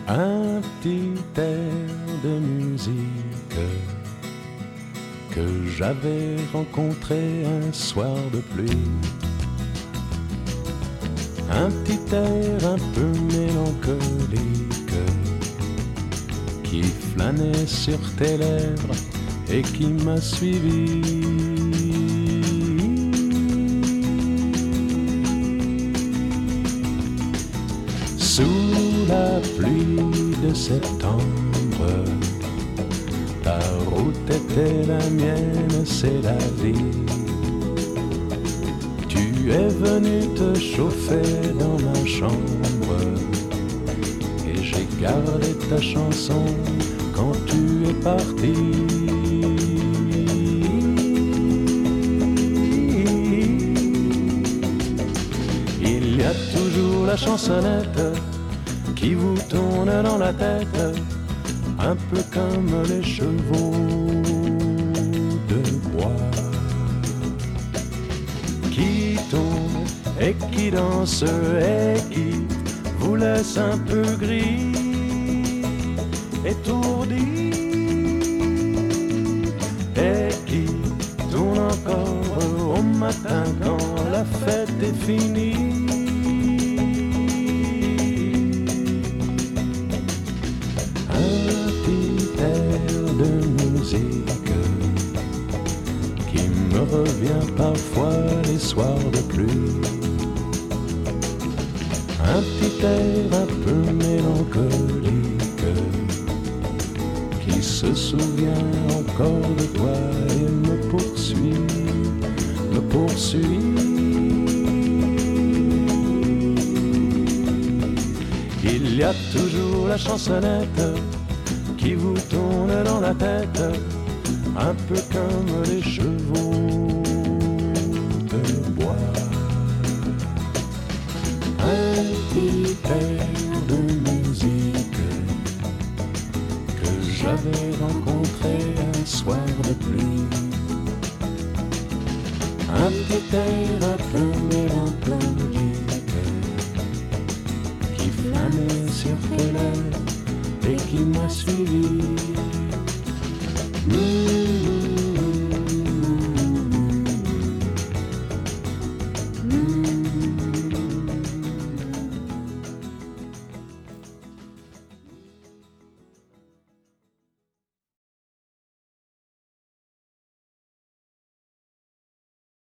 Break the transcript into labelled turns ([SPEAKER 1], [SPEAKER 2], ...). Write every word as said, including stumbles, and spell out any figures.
[SPEAKER 1] Un petit air de musique que j'avais rencontré un soir de pluie. Un petit air un peu mélancolique qui flânait sur tes lèvres et qui m'a suivi. Sous la pluie de septembre, ta route était la mienne, c'est la vie. Tu es venu te chauffer dans ma chambre et j'ai gardé ta chanson quand tu es parti. Il y a toujours la chansonnette qui vous tourne dans la tête, un peu comme les chevaux de bois qui tournent et qui dansent et qui vous laissent un peu gris, étourdi, et qui tournent encore au matin quand la fête est finie. Qui me revient parfois les soirs de pluie. Un petit air un peu mélancolique qui se souvient encore de toi et me poursuit, me poursuit. Il y a toujours la chansonnette qui vous tourne dans la tête, un peu comme les chevaux de bois. Un petit air de musique que j'avais rencontré un soir de pluie. Un petit air un peu mélancolique qui flânait sur tes lèvres et qui m'a suivi. Mmh.